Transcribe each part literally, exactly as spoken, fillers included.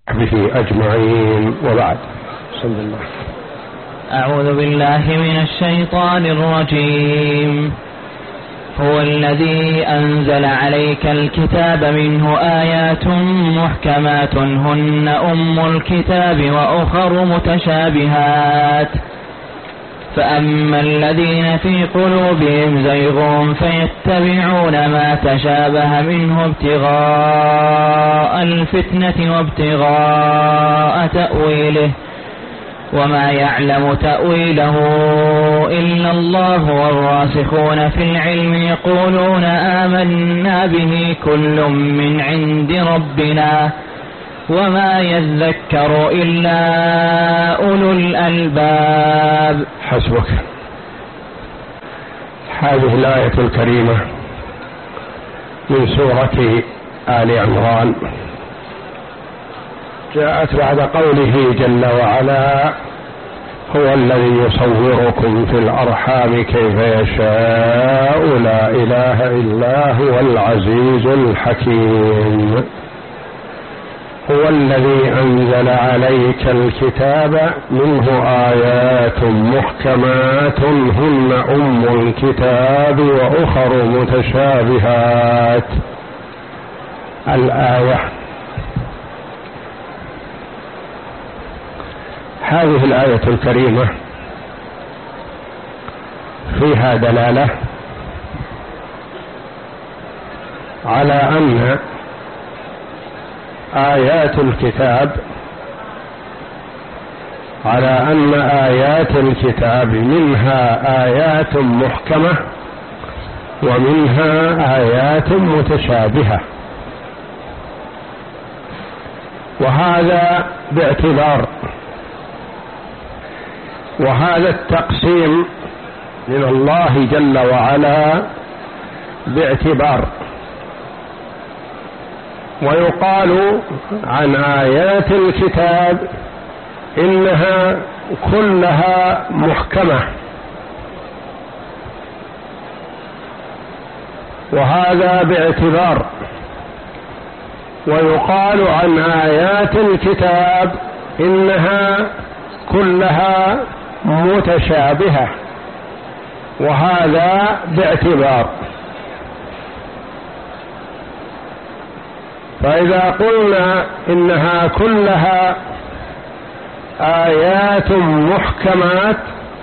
به أجمعين، وبعد. بسم الله. أعوذ بالله من الشيطان الرجيم. هو الذي أنزل عليك الكتاب منه آيات محكمات هن أم الكتاب وأخر متشابهات فأما الذين في قلوبهم زيغ فيتبعون ما تشابه منه ابتغاء الفتنة وابتغاء تأويله وما يعلم تأويله إلا الله والراسخون في العلم يقولون آمنا به كل من عند ربنا وما يذكر إلا أولو الألباب. حسبك. هذه الآية الكريمة من سورة آل عمران جاءت بعد قوله جل وعلا: هو الذي يصوركم في الأرحام كيف يشاء لا إله إلا هو العزيز الحكيم. هو الذي أنزل عليك الكتاب منه آيات محكمات هن أم الكتاب وأخر متشابهات. الآية. هذه الآية الكريمة فيها دلالة على أن آيات الكتاب على أن آيات الكتاب منها آيات محكمة ومنها آيات متشابهة، وهذا باعتبار، وهذا التقسيم من الله جل وعلا باعتبار. ويقال عن آيات الكتاب إنها كلها محكمة، وهذا باعتبار. ويقال عن آيات الكتاب إنها كلها متشابهة، وهذا باعتبار. فإذا قلنا إنها كلها آيات محكمات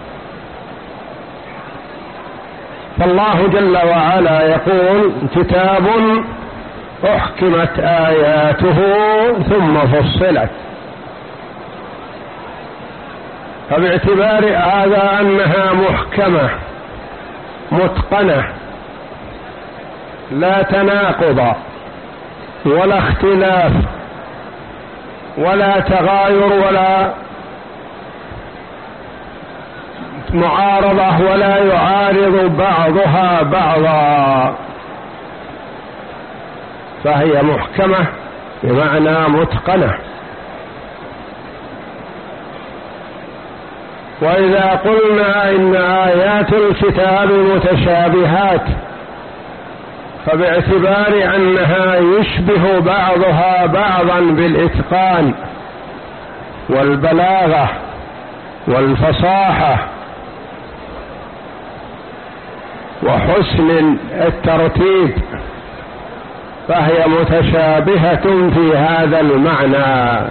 فالله جل وعلا يقول: كتاب أحكمت آياته ثم فصلت. فباعتبار هذا أنها محكمة متقنة لا تناقض ولا اختلاف ولا تغاير ولا معارضة ولا يعارض بعضها بعضا، فهي محكمة بمعنى متقنة. وإذا قلنا إن آيات الكتاب متشابهات فباعتبار أنها يشبه بعضها بعضا بالإتقان والبلاغة والفصاحة وحسن الترتيب فهي متشابهة في هذا المعنى.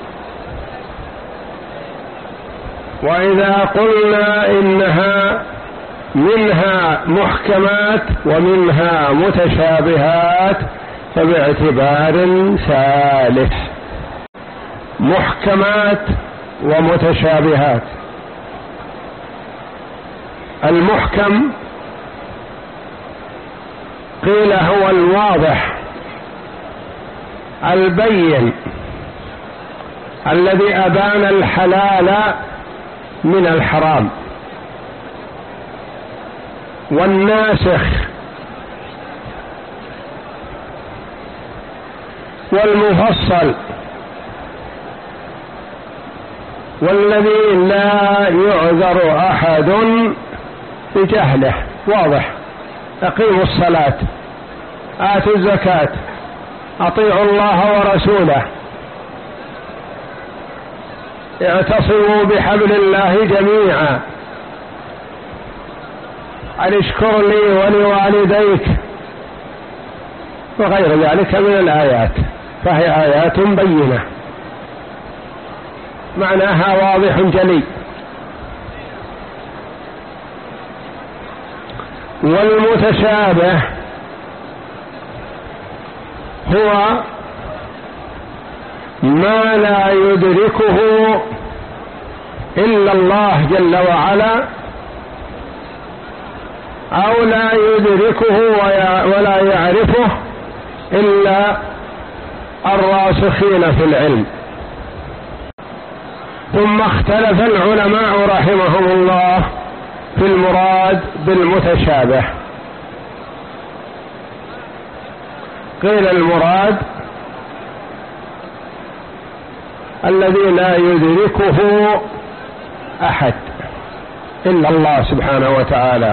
وإذا قلنا إنها منها محكمات ومنها متشابهات فباعتبار ثالث: محكمات ومتشابهات. المحكم قيل هو الواضح البين الذي أبان الحلال من الحرام، والناسخ والمفصل والذي لا يعذر أحد بجهله، واضح: أقيموا الصلاة، آتوا الزكاة، أطيعوا الله ورسوله، اعتصموا بحبل الله جميعا، أن اشكر لي ولوالديك وغير ذلك من الآيات، فهي آيات بينة معناها واضح جلي. والمتشابه هو ما لا يدركه إلا الله جل وعلا، أو لا يدركه ولا يعرفه إلا الراسخين في العلم. ثم اختلف العلماء رحمهم الله في المراد بالمتشابه. قيل المراد الذي لا يدركه أحد إلا الله سبحانه وتعالى،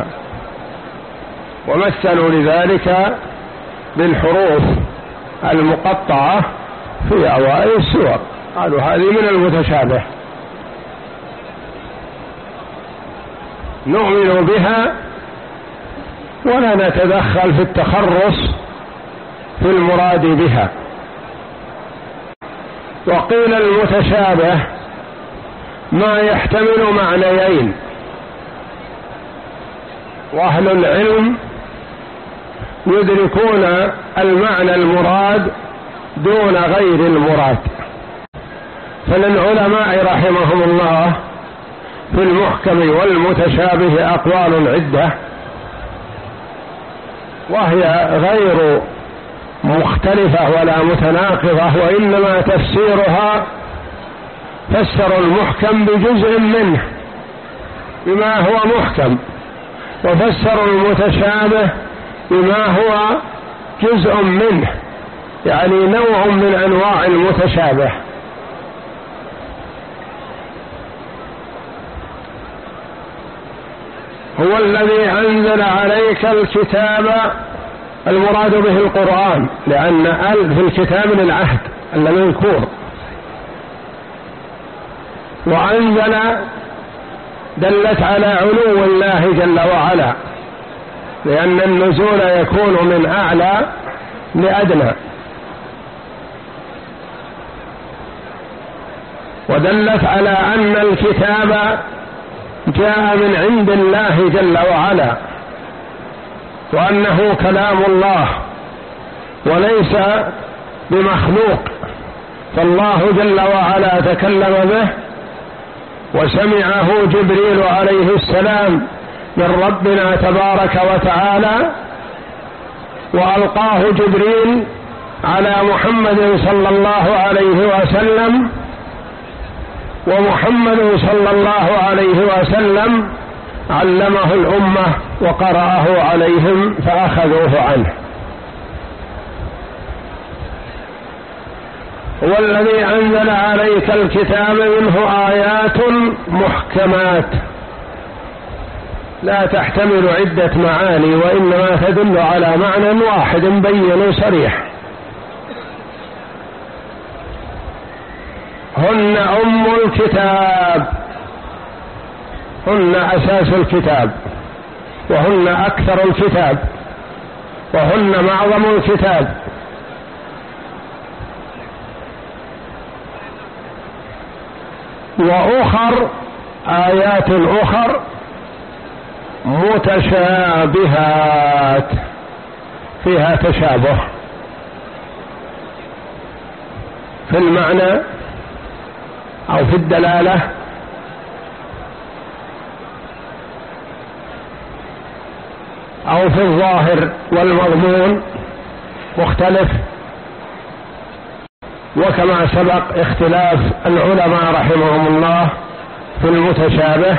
ومثلوا لذلك بالحروف المقطعة في أوائل السور، قالوا هذه من المتشابه نؤمن بها ولا نتدخل في التخرص في المراد بها. وقيل المتشابه ما يحتمل معنيين، وأهل العلم يدركون المعنى المراد دون غير المراد. فللعلماء رحمهم الله في المحكم والمتشابه أقوال عدة، وهي غير مختلفة ولا متناقضة، وإنما تفسيرها فسر المحكم بجزء منه بما هو محكم، وفسر المتشابه بما هو جزء منه، يعني نوع من أنواع المتشابه. هو الذي أنزل عليك الكتاب، المراد به القرآن، لأن ال في الكتاب للعهد المذكور، وأنزل دلت على علو الله جل وعلا، لأن النزول يكون من أعلى لأدنى، ودلت على أن الكتاب جاء من عند الله جل وعلا، وأنه كلام الله وليس بمخلوق، فالله جل وعلا تكلم به وسمعه جبريل عليه السلام من ربنا تبارك وتعالى، وألقاه جبريل على محمد صلى الله عليه وسلم، ومحمد صلى الله عليه وسلم علمه الأمة وقرأه عليهم فأخذوه عنه. هو الذي أنزل عليك الكتاب منه آيات محكمات لا تحتمل عدة معاني، وإنما تدل على معنى واحد بين صريح. هن أم الكتاب، هن أساس الكتاب، وهن أكثر الكتاب، وهن معظم الكتاب. وأخر آيات أخر متشابهات فيها تشابه في المعنى أو في الدلالة أو في الظاهر والمضمون مختلف. وكما سبق اختلاف العلماء رحمهم الله في المتشابه،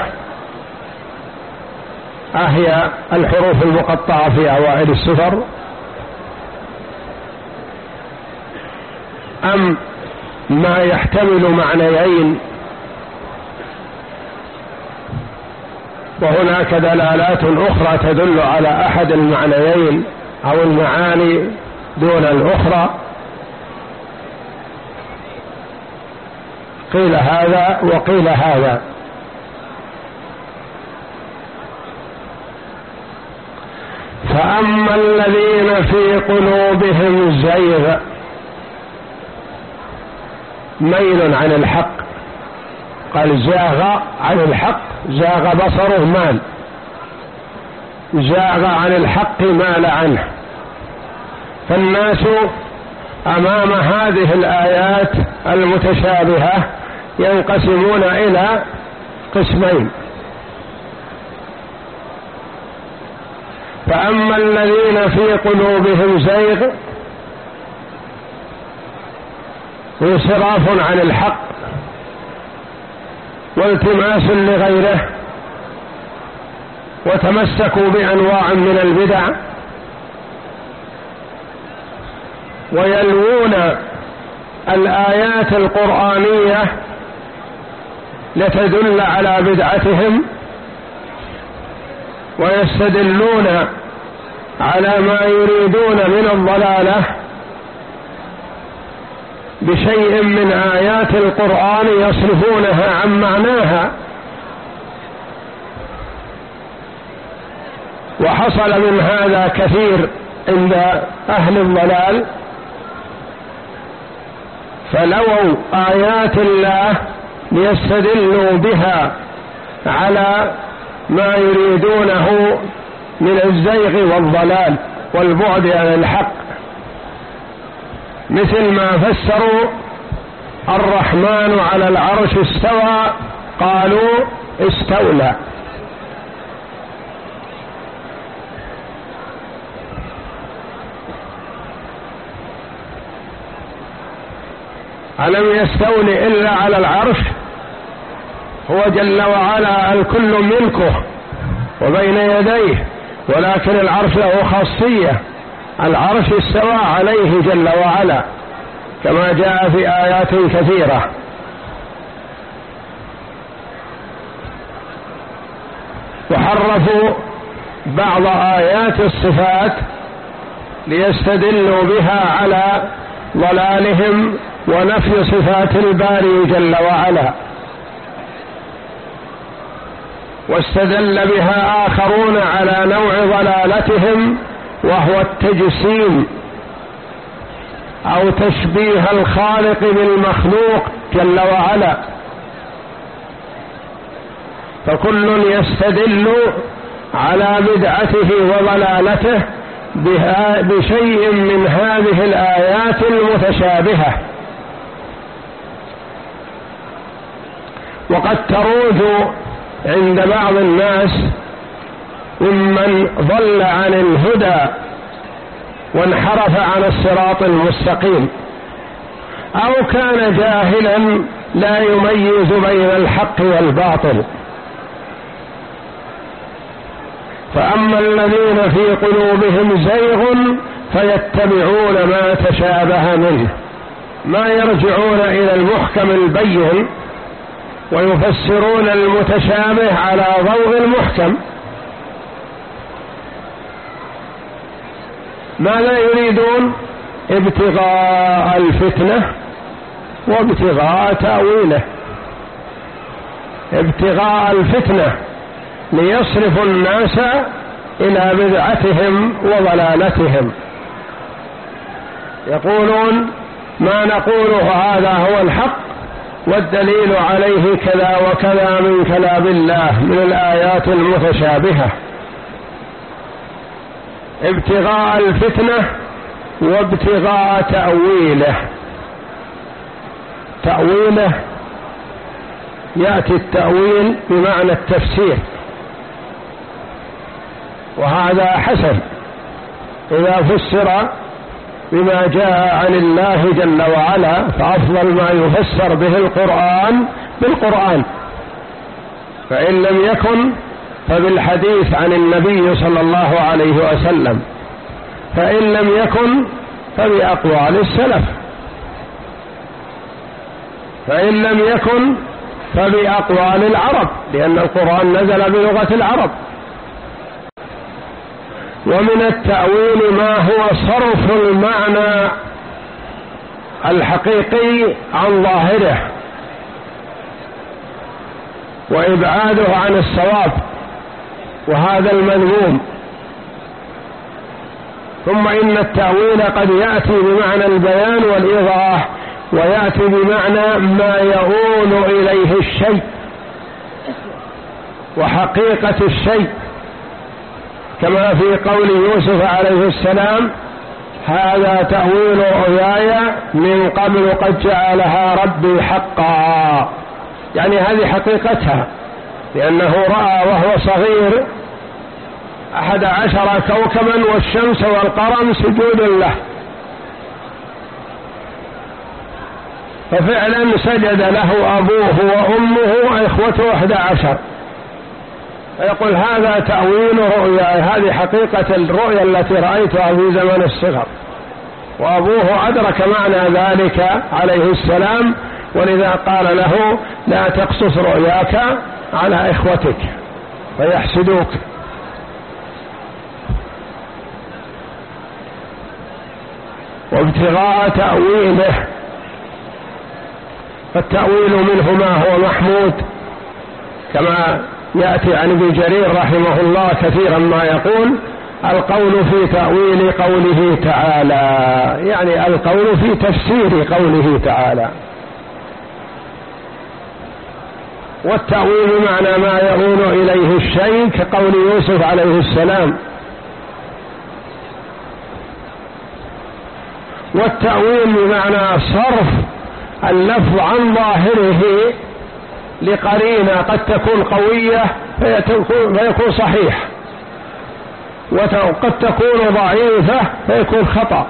أهي الحروف المقطعة في أوائل السفر أم ما يحتمل معنيين، وهناك دلالات أخرى تدل على أحد المعنيين أو المعاني دون الأخرى. قيل هذا وقيل هذا. فأما الذين في قلوبهم زيغ، ميل عن الحق، قال زاغ عن الحق، زاغ بصره مال، زاغ عن الحق مال عنه. فالناس أمام هذه الآيات المتشابهة ينقسمون إلى قسمين. فأما الذين في قلوبهم زيغ وانصراف عن الحق والتماس لغيره وتمسكوا بأنواع من البدع ويلوون الآيات القرآنية لتدل على بدعتهم ويستدلون على ما يريدون من الضلالة بشيء من آيات القرآن يصرفونها عن معناها. وحصل من هذا كثير عند أهل الضلال، فلووا آيات الله ليستدلوا بها على ما يريدونه من الزيغ والضلال والبعد عن الحق، مثل ما فسروا الرحمن على العرش استوى قالوا استولى. ألم يستولي إلا على العرش؟ هو جل وعلا الكل ملكه وبين يديه، ولكن العرش له خاصية، العرش استوى عليه جل وعلا كما جاء في آيات كثيرة. وحرفوا بعض آيات الصفات ليستدلوا بها على ضلالهم ونفي صفات الباري جل وعلا، واستدل بها آخرون على نوع ضلالتهم وهو التجسيم أو تشبيه الخالق بالمخلوق جل وعلا. فكل يستدل على بدعته وضلالته بها بشيء من هذه الآيات المتشابهة. وقد تروج عند بعض الناس ممن ضل عن الهدى وانحرف عن الصراط المستقيم، أو كان جاهلا لا يميز بين الحق والباطل. فأما الذين في قلوبهم زيغ فيتبعون ما تشابه منه، ما يرجعون إلى المحكم البين ويفسرون المتشابه على ضوء المحكم. ماذا يريدون؟ ابتغاء الفتنة وابتغاء تأويله، ابتغاء الفتنة ليصرفوا الناس إلى بدعتهم وضلالتهم. يقولون ما نقوله هذا هو الحق والدليل عليه كذا وكذا من كلام الله من الآيات المتشابهة. ابتغاء الفتنة وابتغاء تأويله. تأويله يأتي التأويل بمعنى التفسير، وهذا حسن إذا فسر بما جاء عن الله جل وعلا، فأفضل ما يفسر به القرآن بالقرآن، فإن لم يكن فبالحديث عن النبي صلى الله عليه وسلم، فإن لم يكن فبأقوال السلف، فإن لم يكن فبأقوال العرب، لأن القرآن نزل بلغة العرب. ومن التأويل ما هو صرف المعنى الحقيقي عن ظاهره، وإبعاده عن الصواب، وهذا المذموم. ثم إن التأويل قد يأتي بمعنى البيان والإيضاح، ويأتي بمعنى ما يؤول إليه الشيء وحقيقة الشيء، كما في قول يوسف عليه السلام: هذا تأويل رؤياي من قبل قد جعلها ربي حقا، يعني هذه حقيقتها، لأنه رأى وهو صغير أحد عشر كوكبا والشمس والقمر سجود له، ففعلا سجد له أبوه وأمه وإخوته أحد عشر، فيقول هذا تأويل رؤياي، هذه حقيقة الرؤيا التي رأيتها في زمن الصغر. وأبوه أدرك معنى ذلك عليه السلام، ولذا قال له: لا تقصص رؤياك على إخوتك فيحسدوك. وابتغاء تأويله، فالتأويل منه ما هو محمود، كما يأتي عن ابن جرير رحمه الله كثيرا ما يقول: القول في تأويل قوله تعالى، يعني القول في تفسير قوله تعالى. والتأويل معنى ما يؤول إليه الشيء، كقول يوسف عليه السلام. والتأويل بمعنى صرف اللفظ عن ظاهره لقرينة قد تكون قوية فيكون صحيح، وقد تكون ضعيفة فيكون خطأ.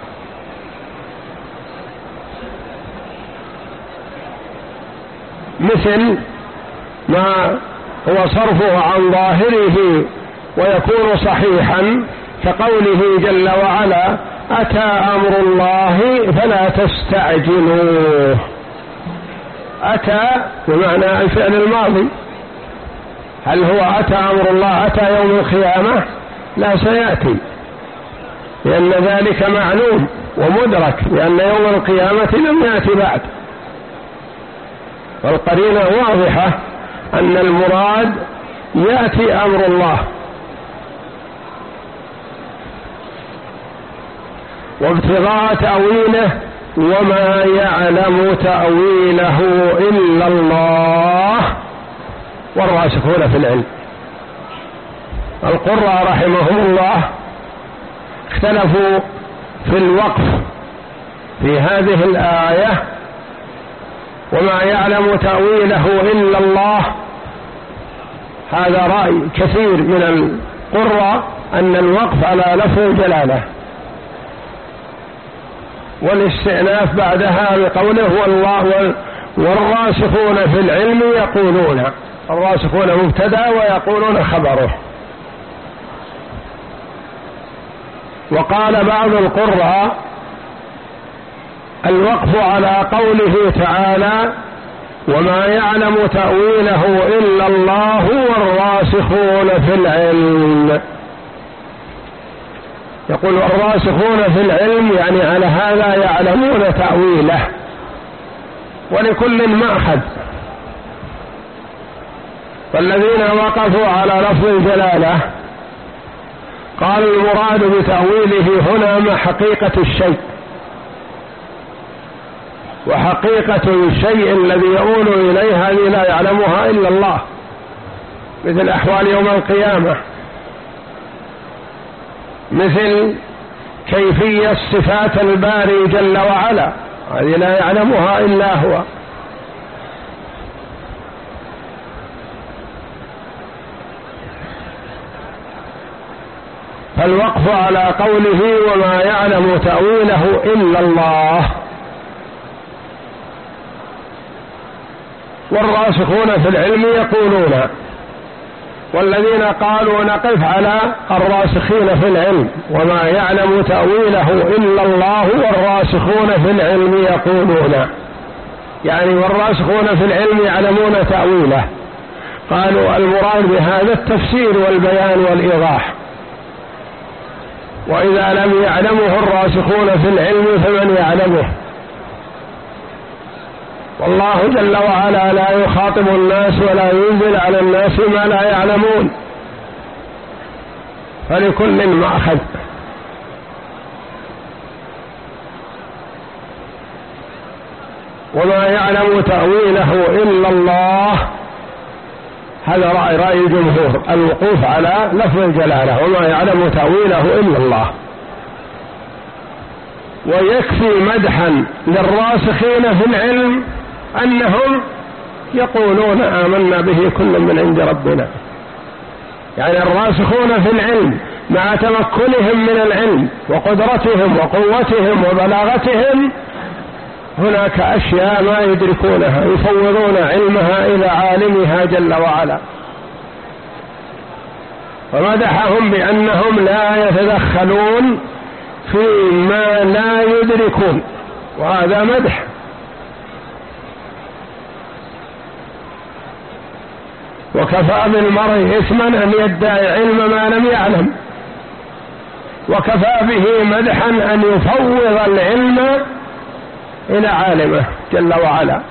مثل ما هو صرفه عن ظاهره ويكون صحيحا، كقوله جل وعلا: أتى أمر الله فلا تستعجلوه. أتى بمعنى الفعل الماضي، هل هو أتى أمر الله أتى يوم القيامة؟ لا، سيأتي، لأن ذلك معلوم ومدرك، لأن يوم القيامة لم يأتي بعد. والقرينة واضحة أن المراد يأتي أمر الله. وابتغاء تأويله، وما يعلم تأويله إلا الله والراسخون في العلم. القراء رحمهم الله اختلفوا في الوقف في هذه الآية: وما يعلم تأويله إلا الله. هذا رأي كثير من القراء أن الوقف على لفظ الجلالة، والاستئناف بعدها بقوله والله والراسخون في العلم يقولون. الراسخون مبتدأ ويقولون خبره. وقال بعض القراء الوقف على قوله تعالى: وما يعلم تأويله إلا الله والراسخون في العلم. يقول الراسخون في العلم يعني على هذا يعلمون تأويله، ولكل مأخذ. فالذين وقفوا على لفظ الجلالة قالوا المراد بتأويله هنا ما حقيقة الشيء، وحقيقة الشيء الذي يؤول إليه هذه لا يعلمها إلا الله، مثل أحوال يوم القيامة، مثل كيفية صفات الباري جل وعلا، هذه لا يعلمها إلا هو. فالوقف على قوله وما يعلم تأويله إلا الله، والراسخون في العلم يقولون. والذين قالوا نقف على الراسخين في العلم، وما يعلم تأويله إلا الله والراسخون في العلم يقولون، يعني والراسخون في العلم يعلمون تأويله. قالوا المراد بهذا التفسير والبيان والإيضاح، وإذا لم يعلمه الراسخون في العلم فمن يعلمه؟ والله جل وعلا لا يخاطب الناس ولا ينزل على الناس ما لا يعلمون، فلكل مأخذ. وما يعلم تأويله إلا الله، هذا رأي رأي الجمهور، الوقوف على لفظ الجلالة، وما يعلم تأويله إلا الله. ويكفي مدحا للراسخين في العلم أنهم يقولون آمنا به كل من عند ربنا، يعني الراسخون في العلم مع تمكنهم من العلم وقدرتهم وقوتهم وبلاغتهم هناك أشياء ما يدركونها، يفوضون علمها إلى عالمها جل وعلا. فمدحهم بأنهم لا يتدخلون فيما لا يدركون، وهذا مدح. وكفى بالمرء إثما أن يدعي علم ما لم يعلم، وكفى به مدحا أن يفوض العلم إلى عالمه جل وعلا.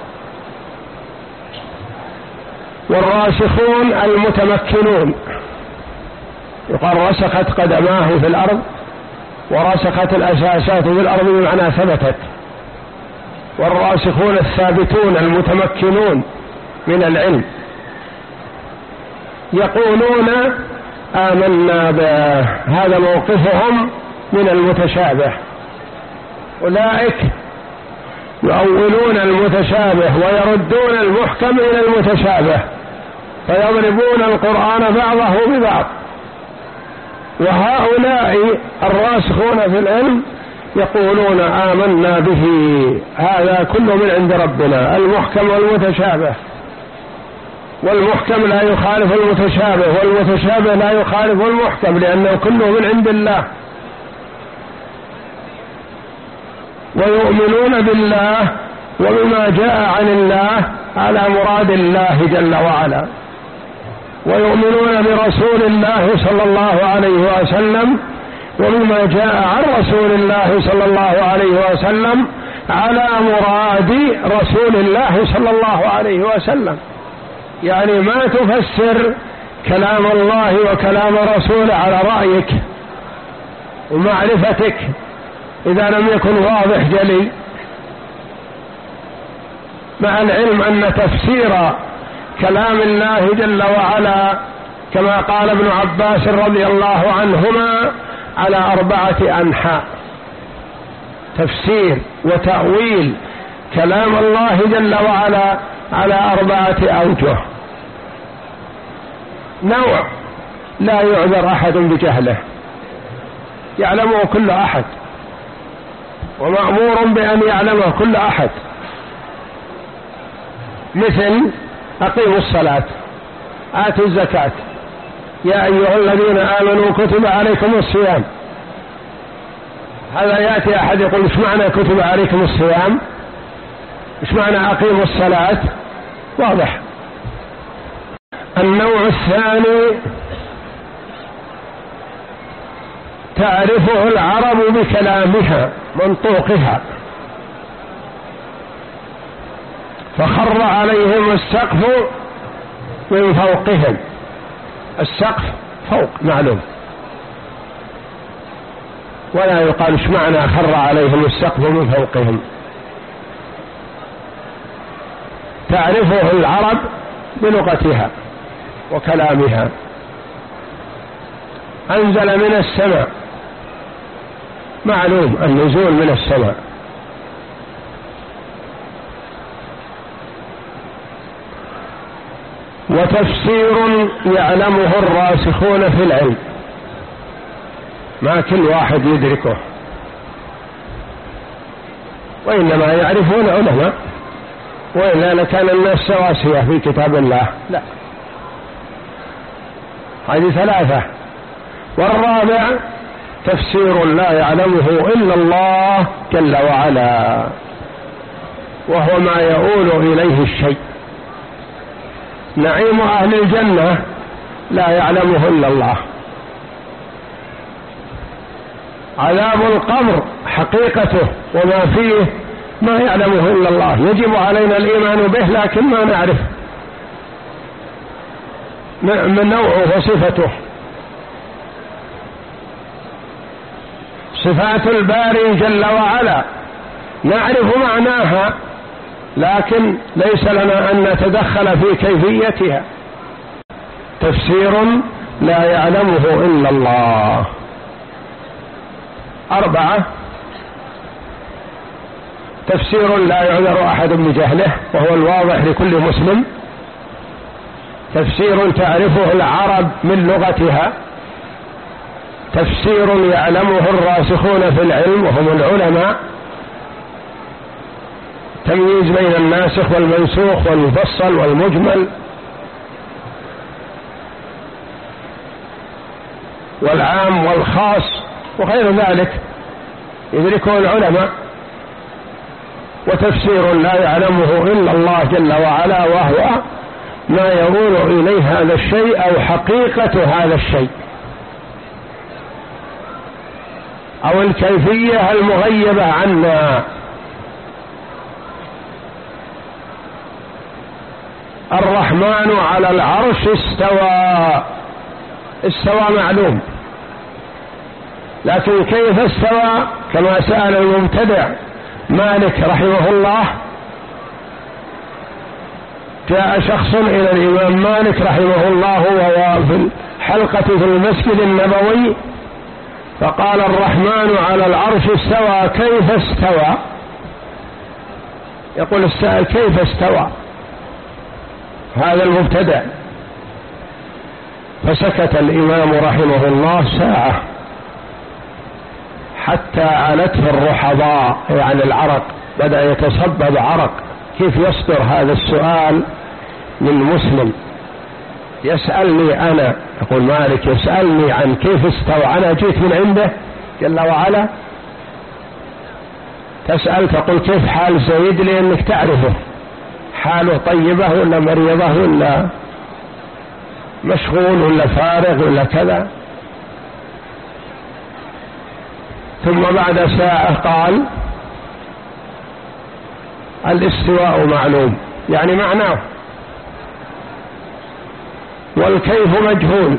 والراسخون المتمكنون، يقال رسخت قدماه في الأرض، ورسخت الأساسات في الأرض بمعنى ثبتت. والراسخون الثابتون المتمكنون من العلم يقولون آمنا به، هذا موقفهم من المتشابه. أولئك يؤولون المتشابه ويردون المحكم إلى المتشابه، فيضربون القرآن بعضه ببعض. وهؤلاء الراسخون في العلم يقولون آمنا به، هذا كله من عند ربنا، المحكم والمتشابه، والمحكم لا يخالف المتشابه، والمتشابه لا يخالف المحكم، لأنه كله من عند الله. ويؤمنون بالله وبما جاء عن الله على مراد الله جل وعلا، ويؤمنون برسول الله صلى الله عليه وسلم وبما جاء عن رسول الله صلى الله عليه وسلم على مراد رسول الله صلى الله عليه وسلم. يعني ما تفسر كلام الله وكلام رسوله على رأيك ومعرفتك إذا لم يكن واضح جلي، مع العلم أن تفسير كلام الله جل وعلا كما قال ابن عباس رضي الله عنهما على أربعة أنحاء. تفسير وتأويل كلام الله جل وعلا على أربعة أوجه. نوع لا يعذر أحد بجهله، يعلمه كل أحد، ومأمور بأن يعلمه كل أحد، مثل أقيموا الصلاة، آتوا الزكاة، يا أيها الذين آمنوا كتب عليكم الصيام. هذا يأتي أحد يقول إيش معنى كتب عليكم الصيام، إيش معنى أقيموا الصلاة؟ واضح. النوع الثاني تعرفه العرب بكلامها منطوقها، فخر عليهم السقف من فوقهم. السقف فوق معلوم، ولا يقال ايش معنى خر عليهم السقف من فوقهم. تعرفه العرب بلغتها وكلامها. أنزل من السماء، معلوم النزول من السماء. وتفسير يعلمه الراسخون في العلم، ما كل واحد يدركه، وإنما يعرفون علماء، وإلا لكان الناس سواسية في كتاب الله. لا، هذه ثلاثة. والرابع تفسير لا يعلمه إلا الله جل وعلا، وهو ما يؤول إليه الشيء. نعيم أهل الجنة لا يعلمه إلا الله، عذاب القبر حقيقته وما فيه ما يعلمه إلا الله، يجب علينا الإيمان به لكن ما نعرف من نوعه وصفته. صفات الباري جل وعلا نعرف معناها لكن ليس لنا أن نتدخل في كيفيتها. تفسير لا يعلمه إلا الله. أربعة: تفسير لا يعذر أحد بجهله وهو الواضح لكل مسلم. تفسير تعرفه العرب من لغتها. تفسير يعلمه الراسخون في العلم وهم العلماء، تمييز بين الناسخ والمنسوخ والمفصل والمجمل والعام والخاص وغير ذلك يدركه العلماء. وتفسير لا يعلمه إلا الله جل وعلا وهو ما يقول إليه هذا الشيء أو حقيقة هذا الشيء أو الكيفية المغيبة عنا. الرحمن على العرش استوى. استوى معلوم، لكن كيف استوى؟ كما سأل المبتدع مالك رحمه الله. جاء شخص إلى الإمام مالك رحمه الله وهو في الحلقة في المسجد النبوي فقال: الرحمن على العرش استوى، كيف استوى؟ يقول السائل: كيف استوى هذا المبتدع؟ فسكت الإمام رحمه الله ساعة حتى علته الرحضاء، يعني العرق، بدأ يتصبب عرق. كيف يصدر هذا السؤال من مسلم يسألني أنا؟ يقول مالك يسألني عن كيف استوى، أنا جيت من عنده جل وعلا تسأل تقول كيف حال زيد لأنك تعرفه حاله طيبة ولا مريضة ولا مشغول ولا فارغ ولا كذا. ثم بعد ساعة قال: الاستواء معلوم، يعني معناه، والكيف مجهول،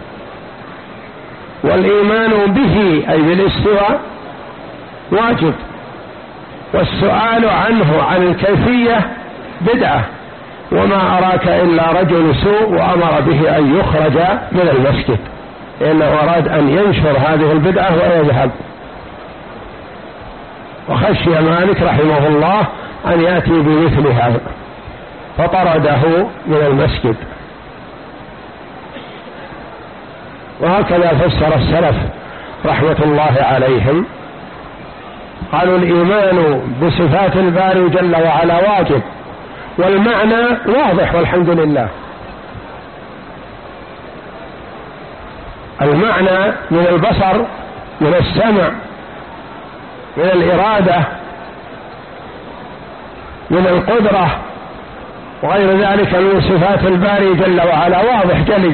والإيمان به أي بالاستواء واجب، والسؤال عنه عن الكيفية بدعة، وما أراك إلا رجل سوء وأمر به أن يخرج من المسجد، لأنه أراد أن ينشر هذه البدعة ويذهب، وخشي مالك رحمه الله أن يأتي بمثل هذا فطرده من المسجد. وهكذا فسر السلف رحمة الله عليهم، قالوا الإيمان بصفات الباري جل وعلا واجب، والمعنى واضح والحمد لله. المعنى من البصر، من السمع، من الإرادة، من القدرة وغير ذلك من صفات الباري جل وعلا واضح جلي،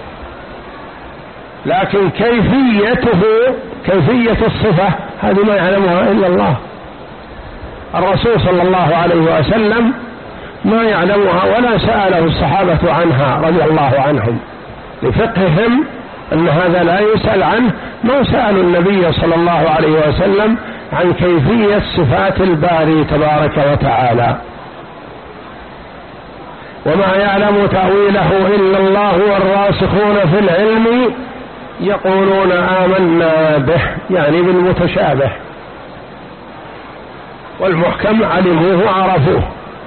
لكن كيفيته، كيفية الصفة هذه ما يعلمها إلا الله. الرسول صلى الله عليه وسلم ما يعلمها ولا سأله الصحابة عنها رضي الله عنهم، لفقههم أن هذا لا يسأل عنه، ما سألوا النبي صلى الله عليه وسلم عن كيفية صفات الباري تبارك وتعالى. وما يعلم تأويله إلا الله والراسخون في العلم يقولون آمنا به، يعني بالمتشابه، والمحكم علموه عرفوه،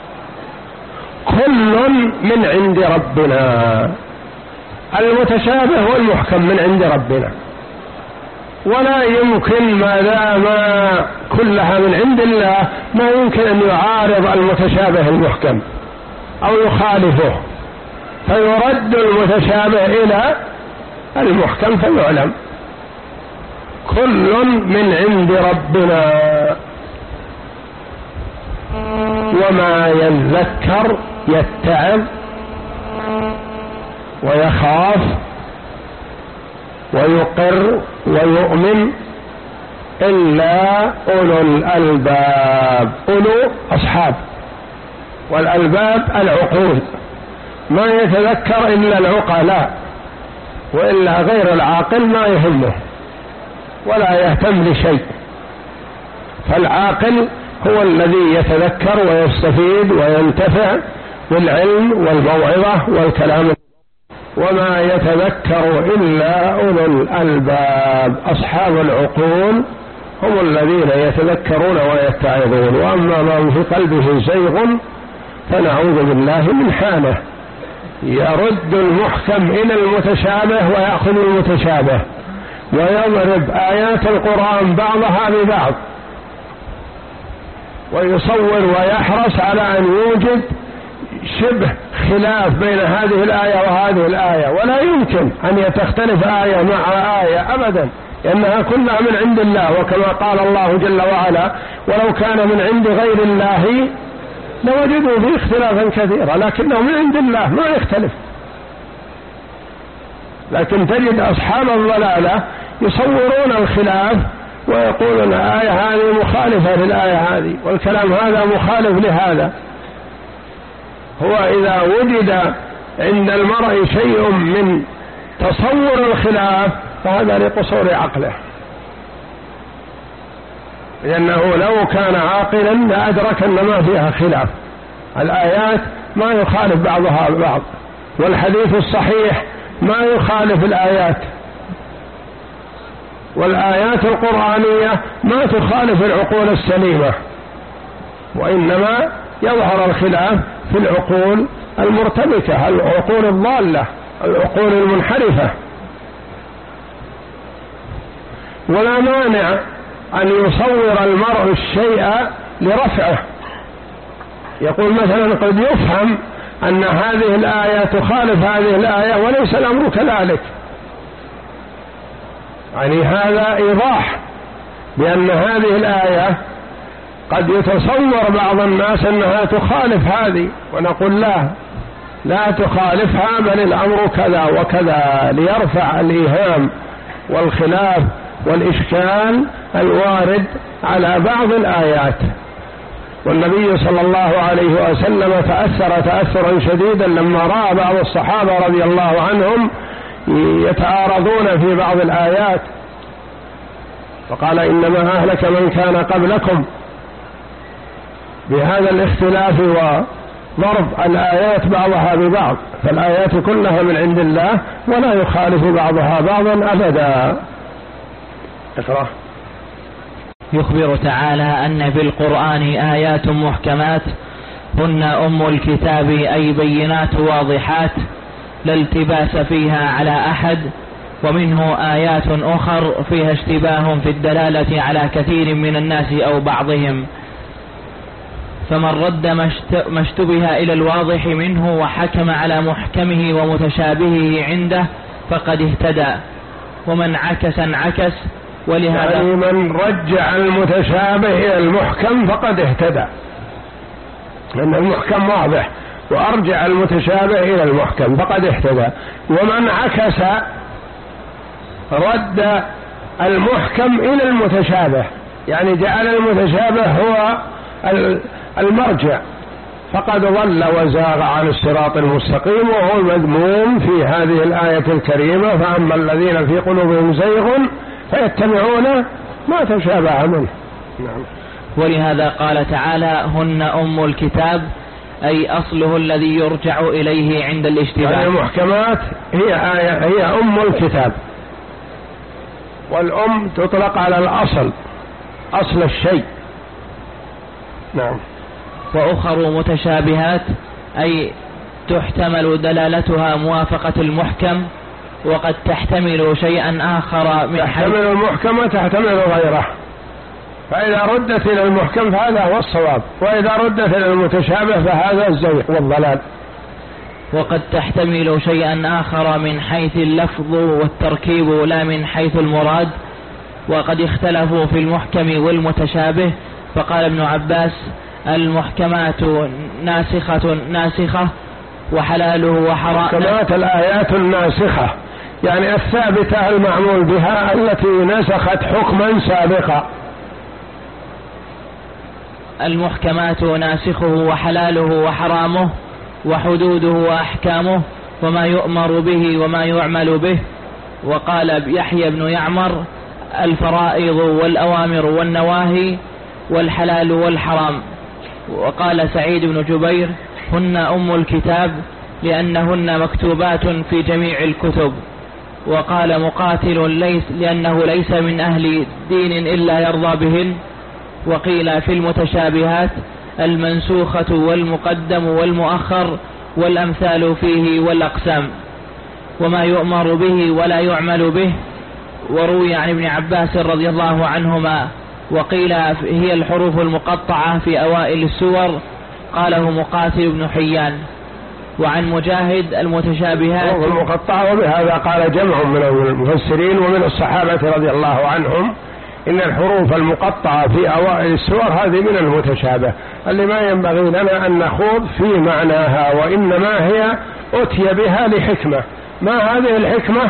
كل من عند ربنا. المتشابه والمحكم من عند ربنا، ولا يمكن ما دام كلها من عند الله ما يمكن أن يعارض المتشابه المحكم أو يخالفه، فيرد المتشابه إلى المحكم فيعلم. كل من عند ربنا وما يذكر يتعظ ويخاف ويقر ويؤمن إلا أولو الألباب. أولو أصحاب، والألباب العقول، ما يتذكر إلا العقلاء، وإلا غير العاقل ما يهمه ولا يهتم لشيء. فالعاقل هو الذي يتذكر ويستفيد وينتفع بالعلم والموعظة والكلام، وما يتذكر إلا أولو الألباب. أصحاب العقول هم الذين يتذكرون ويتعظون، وأما من في قلبه زيغ فنعوذ بالله من حاله، يرد المحكم إلى المتشابه ويأخذ المتشابه، ويضرب آيات القرآن بعضها ببعض، ويصور ويحرص على أن يوجد شبه خلاف بين هذه الآية وهذه الآية، ولا يمكن أن تختلف آية مع آية أبدا، لأنها كلها من عند الله، وكما قال الله جل وعلا: ولو كان من عند غير الله لوجدوا فيه اختلافا كثيرا، لكنه من عند الله ما يختلف. لكن تجد أصحاب الضلالة يصورون الخلاف ويقولون الآية هذه مخالفة للآية هذه، والكلام هذا مخالف لهذا. هو إذا وجد عند المرء شيء من تصور الخلاف فهذا لقصور عقله، لأنه لو كان عاقلا لأدرك أن ما فيها خلاف. الآيات ما يخالف بعضها بعض، والحديث الصحيح ما يخالف الآيات، والآيات القرآنية ما تخالف العقول السليمة، وإنما يظهر الخلاف في العقول المرتبكة، العقول الضالة، العقول المنحرفة. ولا مانع أن يصور المرء الشيء لرفعه، يقول مثلا قد يفهم أن هذه الآية تخالف هذه الآية وليس الأمر كذلك، يعني هذا إيضاح بأن هذه الآية قد يتصور بعض الناس أنها تخالف هذه، ونقول لا لا تخالفها، بل الأمر كذا وكذا، ليرفع الإيهام والخلاف والإشكال الوارد على بعض الآيات. والنبي صلى الله عليه وسلم تأثر تأثرا شديدا لما رأى بعض الصحابة رضي الله عنهم يتعارضون في بعض الآيات، فقال: إنما أهلك من كان قبلكم بهذا الاختلاف وضرب الآيات بعضها ببعض، فالآيات كلها من عند الله ولا يخالف بعضها بعضا أبدا. اقرأ. يخبر تعالى أن في القرآن آيات محكمات هن أم الكتاب، أي بينات واضحات لا التباس فيها على أحد، ومنه آيات أخر فيها اشتباه في الدلالة على كثير من الناس أو بعضهم، فمن رد ما اشتبه إلى الواضح منه وحكم على محكمه ومتشابهه عنده فقد اهتدى، ومن عكس انعكس. ولهذا يعني من رجع المتشابه إلى المحكم فقد اهتدى، لأن المحكم واضح، وأرجع المتشابه إلى المحكم فقد اهتدى. ومن عكس رد المحكم إلى المتشابه، يعني جعل المتشابه هو المرجع، فقد ضل وزاغ عن الصراط المستقيم، وهو المذموم في هذه الآية الكريمة: فأما الذين في قلوبهم زيغ فيتبعون ما تشابه منه. نعم. ولهذا قال تعالى: هن أم الكتاب، أي أصله الذي يرجع إليه عند الاشتباه. يعني المحكمات هي آية هي أم الكتاب، والأم تطلق على الأصل، أصل الشيء. نعم. وأخر متشابهات، أي تحتمل دلالتها موافقة المحكم، وقد تحتمل شيئا آخر من تحتمل المحكم وتحتمل غيره، فإذا ردت إلى المحكم فهذا هو الصواب، وإذا ردت إلى المتشابه فهذا الزيغ والضلال. وقد تحتمل شيئا آخر من حيث اللفظ والتركيب لا من حيث المراد، وقد اختلفوا في المحكم والمتشابه. فقال ابن عباس: المحكمات ناسخة ناسخة وحلاله وحرام. محكمات الآيات الناسخة، يعني الثابتة المعمول بها التي نسخت حكما سابقا. المحكمات ناسخه وحلاله وحرامه وحدوده وأحكامه وما يؤمر به وما يعمل به. وقال يحيى بن يعمر الفرائض والأوامر والنواهي والحلال والحرام. وقال سعيد بن جبير هن أم الكتاب لأنهن مكتوبات في جميع الكتب. وقال مقاتل ليس لأنه ليس من أهل دين إلا يرضى بهن. وقيل في المتشابهات المنسوخة والمقدم والمؤخر والأمثال فيه والأقسام وما يؤمر به ولا يعمل به. وروي عن ابن عباس رضي الله عنهما وقيل هي الحروف المقطعة في أوائل السور، قاله مقاتل بن حيان. وعن مجاهد المتشابهات الحروف المقطعة، وبهذا قال جمع من المفسرين ومن الصحابة رضي الله عنهم إن الحروف المقطعة في أوائل السور هذه من المتشابه اللي ما ينبغي لنا أن نخوض في معناها، وإنما هي أتي بها لحكمة. ما هذه الحكمة؟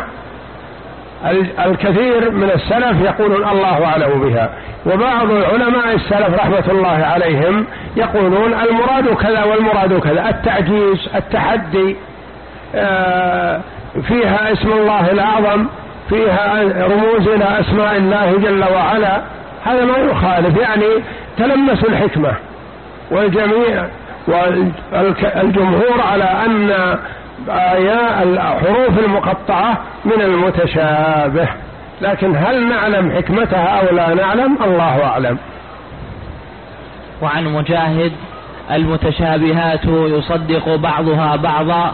الكثير من السلف يقولون الله أعلم بها، وبعض العلماء السلف رحمة الله عليهم يقولون المراد كذا والمراد كذا، التعجيز، التحدي، فيها اسم الله الأعظم، فيها رموز إلى أسماء الله جل وعلا. هذا ما يخالف، يعني تلمسوا الحكمة. والجميع والجمهور على أن آيات الحروف المقطعة من المتشابه، لكن هل نعلم حكمتها أو لا نعلم؟ الله أعلم. وعن مجاهد المتشابهات يصدق بعضها بعضا،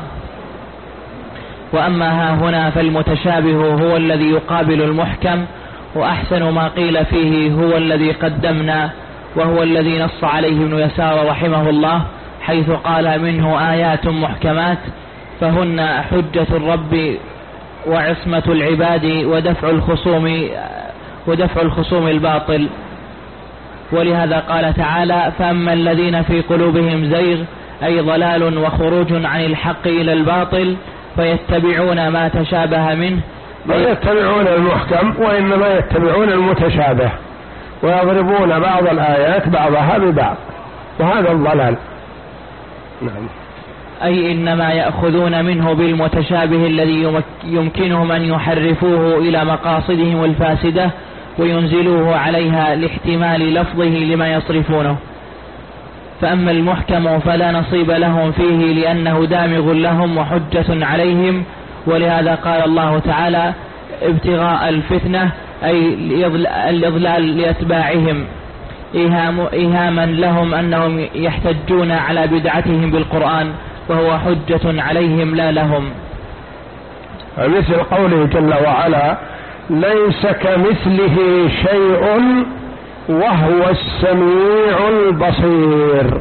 وأما ها هنا فالمتشابه هو الذي يقابل المحكم، وأحسن ما قيل فيه هو الذي قدمنا، وهو الذي نص عليه ابن يسار رحمه الله حيث قال منه آيات محكمات فهن حجة الرب وعصمة العباد ودفع الخصوم ودفع الخصوم الباطل. ولهذا قال تعالى فأما الذين في قلوبهم زيغ أي ضلال وخروج عن الحق إلى الباطل فيتبعون ما تشابه منه. لا يتبعون المحكم وإنما يتبعون المتشابه، ويضربون بعض الآيات بعضها ببعض، وهذا الضلال. نعم. أي إنما يأخذون منه بالمتشابه الذي يمكنهم أن يحرفوه إلى مقاصدهم الفاسدة وينزلوه عليها لاحتمال لفظه لما يصرفونه. فأما المحكم فلا نصيب لهم فيه لأنه دامغ لهم وحجة عليهم. ولهذا قال الله تعالى ابتغاء الفتنة أي الإضلال لأتباعهم، إيهاما لهم أنهم يحتجون على بدعتهم بالقرآن وهو حجة عليهم لا لهم. مثل قوله جل وعلا ليس كمثله شيء وهو السميع البصير.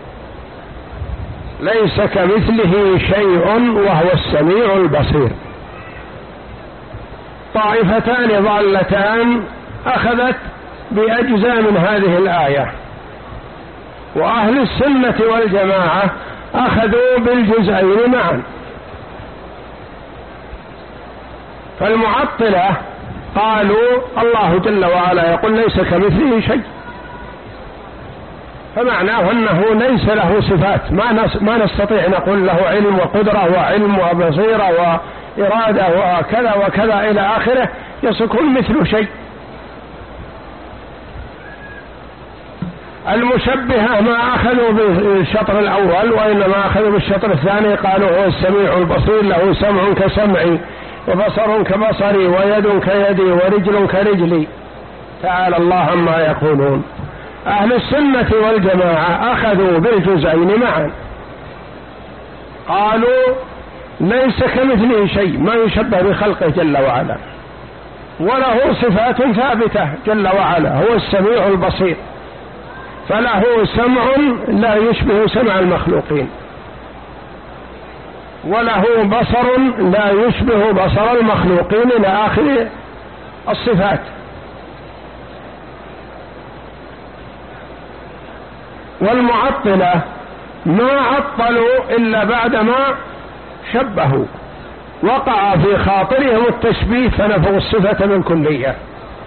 ليس كمثله شيء وهو السميع البصير. طائفتان ضالتان أخذت بأجزاء من هذه الآية، وأهل السنة والجماعة أخذوا بالجزئين معا. فالمعطلة قالوا الله جل وعلا يقول ليس كمثله شيء، فمعناه أنه ليس له صفات، ما ما نستطيع نقول له علم وقدرة وعلم وبصيرة وإرادة وكذا وكذا إلى آخره يكون مثل شيء. المشبهة ما أخذوا بالشطر الأول وإنما أخذوا بالشطر الثاني، قالوا هو السميع البصير له سمع كسمعي وبصر كبصري ويد كيدي ورجل كرجلي، تعالى الله عما يقولون. أهل السنة والجماعة أخذوا بالجزئين معا، قالوا ليس كمثله شيء، ما يشبه بخلقه جل وعلا، وله صفات ثابتة جل وعلا، هو السميع البصير، فله سمع لا يشبه سمع المخلوقين، وله بصر لا يشبه بصر المخلوقين إلى آخر الصفات. والمعطلة ما عطلوا إلا بعدما شبهوا وقع في خاطرهم التشبيه فنفوا الصفة من كلية.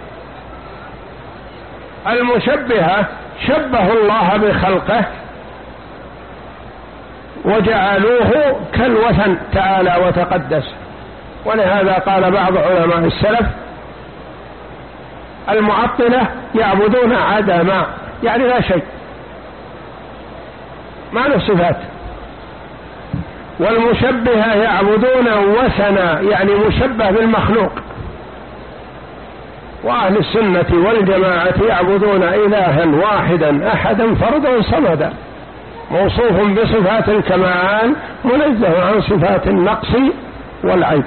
المشبهة شبهوا الله بخلقه وجعلوه كالوثن تعالى وتقدس. ولهذا قال بعض علماء السلف: المعطلة يعبدون عدما، يعني لا شيء، ما له صفات. والمشبهة يعبدون وثنا، يعني مشبه بالمخلوق. وأهل السنة والجماعة يعبدون إلها واحدا أحدا فردا صمدا موصوف بصفات الكمال منزه عن صفات النقص والعيب.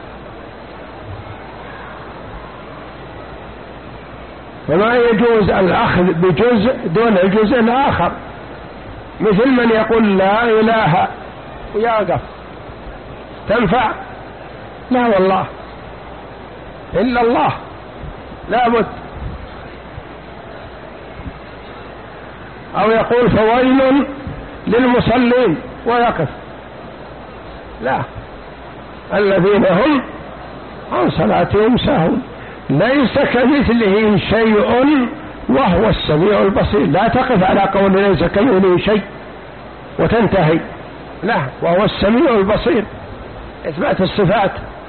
وما يجوز الأخذ بجزء دون الجزء الآخر، مثل من يقول لا إله ويقف، تنفع؟ لا والله، إلا الله لا بد. أو يقول فويل للمصلين ويقف، لا، الذين هم عن صلاتهم ساهون. ليس كمثله شيء وهو السميع البصير. لا تقف على قول ليس كمثله شيء وتنتهي، لا، وهو السميع البصير. إثبات الصفات،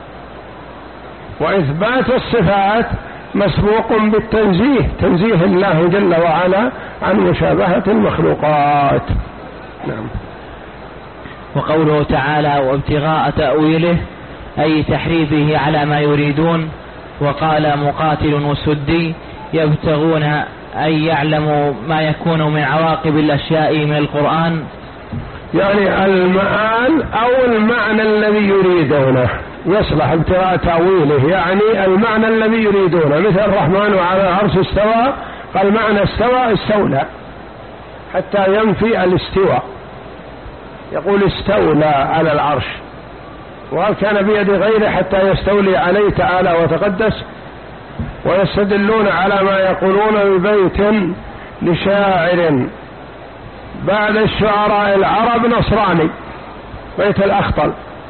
وإثبات الصفات مسبوق بالتنزيه، تنزيه الله جل وعلا عن مشابهة المخلوقات. نعم. وقوله تعالى: وابتغاء تأويله، أي تحريفه على ما يريدون. وقال مقاتل والسدي: يبتغون أن يعلموا ما يكون من عواقب الأشياء من القرآن، يعني المآل أو المعنى الذي يريدونه، يصلح ابتغاء تأويله، يعني المعنى الذي يريدونه. مثل الرحمن وعلى العرش استوى، قال معنى استوى استولى، حتى ينفي الاستواء، يقول استولى على العرش، وقال كان بيد غيره حتى يستولي عليه تعالى وتقدس. ويستدلون على ما يقولون ببيت لشاعر بعد الشعراء العرب نصراني، بيت الأخطل: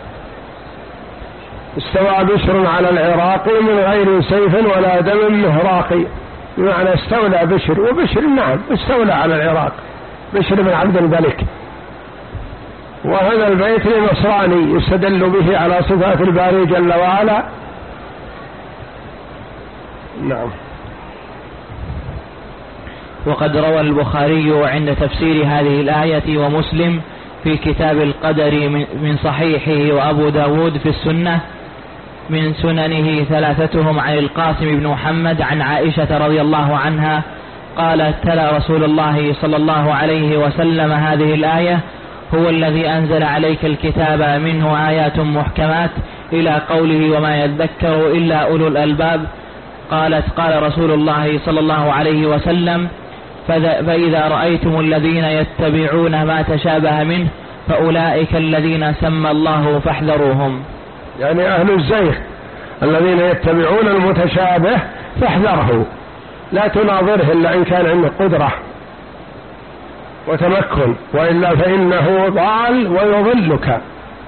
استوى بشر على العراق من غير سيف ولا دم مهراق، بمعنى استولى بشر. وبشر نعم استولى على العراق، بشر بن عبد الملك. وهذا البيت لنصراني يستدل به على صفات الباري جل وعلا. نعم. وقد روى البخاري عند تفسير هذه الآية ومسلم في كتاب القدر من صحيحه، وأبو داود في السنة من سننه ثلاثتهم عن القاسم بن محمد عن عائشة رضي الله عنها قالت: تلا رسول الله صلى الله عليه وسلم هذه الآية: هو الذي أنزل عليك الكتاب منه آيات محكمات، إلى قوله: وما يذكر إلا أولو الألباب. قالت: قال رسول الله صلى الله عليه وسلم: فإذا رأيتم الذين يتبعون ما تشابه منه فأولئك الذين سمى الله فاحذروهم. يعني أهل الزيغ الذين يتبعون المتشابه فاحذره، لا تناظره إلا إن كان عنده قدرة وتمكن، وإلا فإنه ضال ويضلك.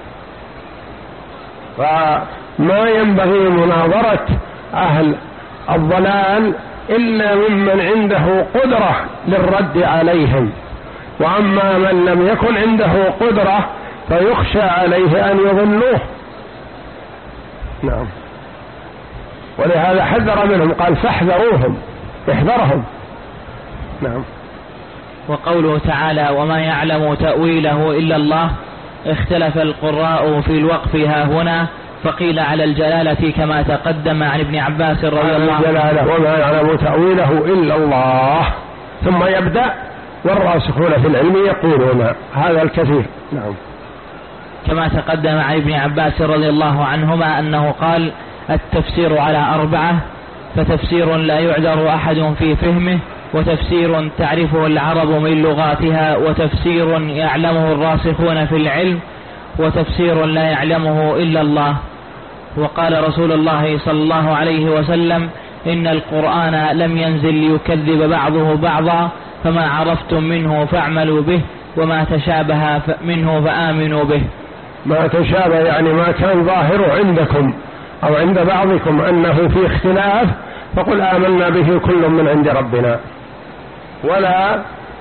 فما ينبغي مناظرة أهل الضلال إلا ممن عنده قدرة للرد عليهم، وأما من لم يكن عنده قدرة فيخشى عليه أن يضلوه. نعم. ولهذا حذر منهم، قال فاحذروهم، احذرهم. نعم. وقوله تعالى: وما يعلم تأويله إلا الله، اختلف القراء في الوقف ها هنا، فقيل على الجلالة كما تقدم عن ابن عباس رضي الله عنه. الجلالة وما يعلم تأويله إلا الله، ثم يبدأ والراسخون في العلم يقولون هذا الكثير. نعم. كما تقدم عن ابن عباس رضي الله عنهما أنه قال: التفسير على أربعة، فتفسير لا يعذر أحد في فهمه، وتفسير تعرفه العرب من لغاتها، وتفسير يعلمه الراسخون في العلم، وتفسير لا يعلمه إلا الله. وقال رسول الله صلى الله عليه وسلم: إن القرآن لم ينزل ليكذب بعضه بعضا، فما عرفتم منه فاعملوا به، وما تشابه منه فآمنوا به. ما تشابه يعني ما كان ظاهر عندكم أو عند بعضكم أنه في اختلاف، فقل آمنا به كل من عند ربنا، ولا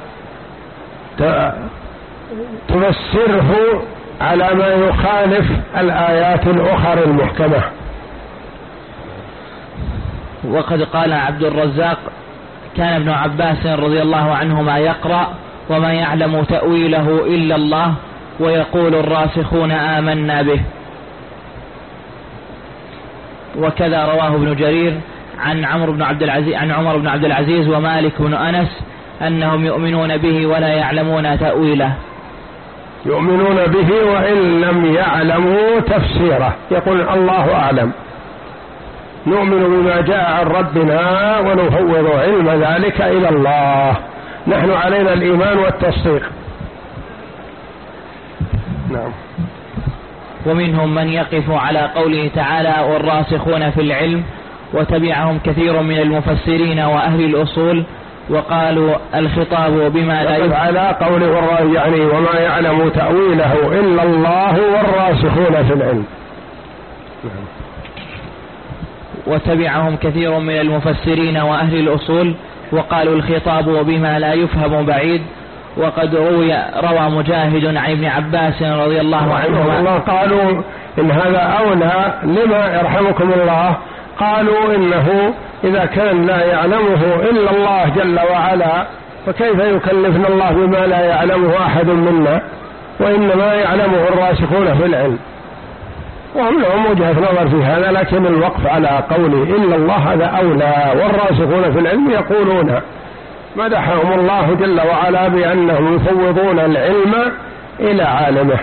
تفسره على ما يخالف الآيات الأخرى المحكمة. وقد قال عبد الرزاق: كان ابن عباس رضي الله عنهما يقرأ: وما يعلم تأويله إلا الله، ويقول الراسخون آمنا به. وكذا رواه ابن جرير عن عمرو بن عبد العزيز عن عمر بن عبد العزيز ومالك بن أنس أنهم يؤمنون به ولا يعلمون تأويله. يؤمنون به وإن لم يعلموا تفسيره، يقول الله أعلم، نؤمن بما جاء عن ربنا ونفوض علم ذلك إلى الله، نحن علينا الإيمان والتصديق. نعم. ومنهم من يقف على قوله تعالى: والراسخون في العلم، وتبعهم كثير من المفسرين وأهل الأصول، وقالوا الخطاب بما لا يفهم على قوله يعني وما يعلم تأويله إلا الله والراسخون في العلم. وتبعهم كثير من المفسرين وأهل الأصول، وقالوا الخطاب بما لا يفهم بعيد. وقد روي روى مجاهد عن ابن عباس رضي الله عنهما الله قالوا إن هذا أولى، لما يرحمكم الله؟ قالوا إنه إذا كان لا يعلمه إلا الله جل وعلا، فكيف يكلفنا الله بما لا يعلمه أحد منا، وإنما يعلمه الراسخون في العلم. وهم لهم وجهة نظر في هذا، لكن الوقف على قوله إلا الله هذا أولى. والراسخون في العلم يقولون مدحهم الله جل وعلا بأنهم يفوضون العلم إلى عالمه.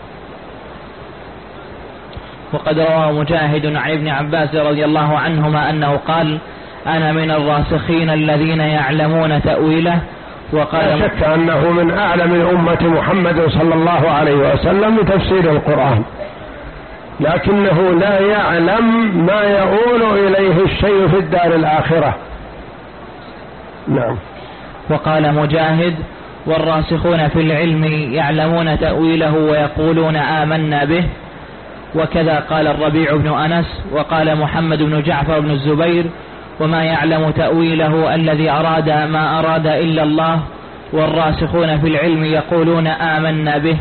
وقد روى مجاهد عن ابن عباس رضي الله عنهما أنه قال: أنا من الراسخين الذين يعلمون تأويله. وقال لا شك أنه من أعلم أمة محمد صلى الله عليه وسلم بتفسير القرآن، لكنه لا يعلم ما يؤول إليه الشيء في الدار الآخرة. نعم. وقال مجاهد: والراسخون في العلم يعلمون تأويله ويقولون آمنا به. وكذا قال الربيع بن أنس، وقال محمد بن جعفر بن الزبير: وما يعلم تأويله الذي أراد ما أراد إلا الله، والراسخون في العلم يقولون آمنا به.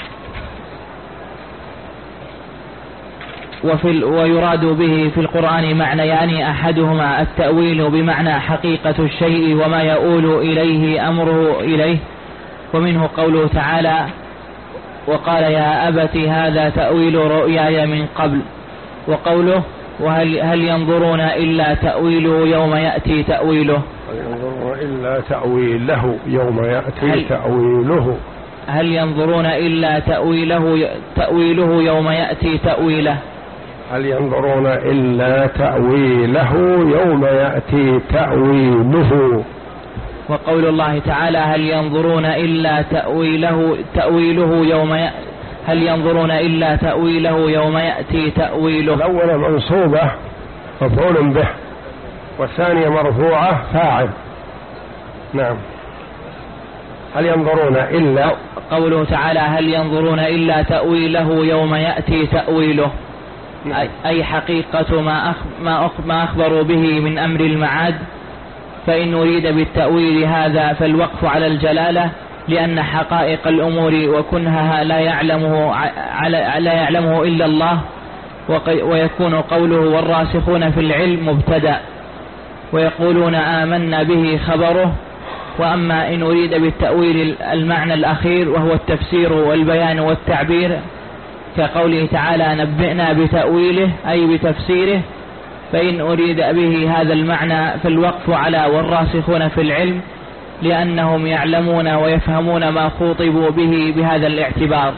وفي ويراد به في القرآن معنيان: أحدهما التأويل بمعنى حقيقة الشيء وما يؤول إليه أمره إليه، ومنه قوله تعالى: وقال يا أبت هذا تأويل رؤياي من قبل. وقوله: وهل هل ينظرون إلا تأويله يوم يأتي تأويله. هل ينظرون إلا تأويله يوم يأتي هل تأويله هل ينظرون إلا تأويله تأويله يوم يأتي تأويله هل ينظرون إلا تأويله يوم يأتي تأويله. وقول الله تعالى: هل ينظرون إلا تأويله تأويله يوم ي... هل ينظرون إلا تأويله يوم يأتي تأويله. الأول منصوبة مفعول به، والثانية مرفوعة فاعل. نعم. هل ينظرون إلا قوله تعالى: هل ينظرون إلا تأويله يوم يأتي تأويله، نعم. أي حقيقة ما ما ما أخبروا به من أمر المعاد. فإن أريد بالتأويل هذا فالوقف على الجلالة، لأن حقائق الأمور وكنهها لا يعلمه لا يعلمه إلا الله. ويكون قوله والراسخون في العلم مبتدأ، ويقولون آمنا به خبره. وأما إن أريد بالتأويل المعنى الأخير وهو التفسير والبيان والتعبير، كقوله تعالى: نبئنا بتأويله أي بتفسيره، فإن أريد به هذا المعنى فالوقف على والراسخون في العلم، لأنهم يعلمون ويفهمون ما خوطبوا به بهذا الاعتبار.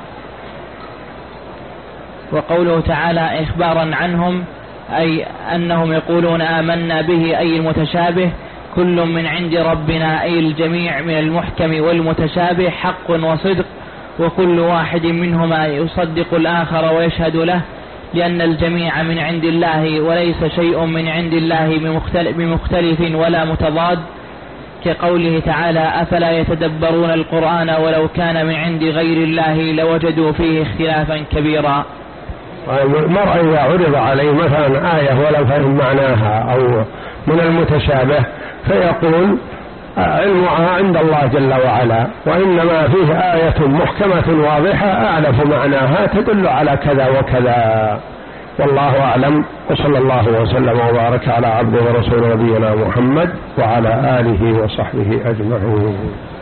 وقوله تعالى إخبارا عنهم أي أنهم يقولون آمنا به أي المتشابه، كل من عند ربنا أي الجميع من المحكم والمتشابه حق وصدق، وكل واحد منهما يصدق الآخر ويشهد له، لأن الجميع من عند الله وليس شيء من عند الله بمختلف ولا متضاد. كقوله تعالى أفلا يتدبرون القرآن ولو كان من عند غير الله لوجدوا فيه اختلافا كبيرا. المرء إذا عرض عليه مثلا آية ولا فهم معناها أو من المتشابه فيقول علمها عند الله جل وعلا، وإنما فيه آية محكمة واضحة أعرف معناها تدل على كذا وكذا، والله أعلم. وصلى الله وسلم وبارك على عبده ورسول نبينا محمد وعلى آله وصحبه أجمعين.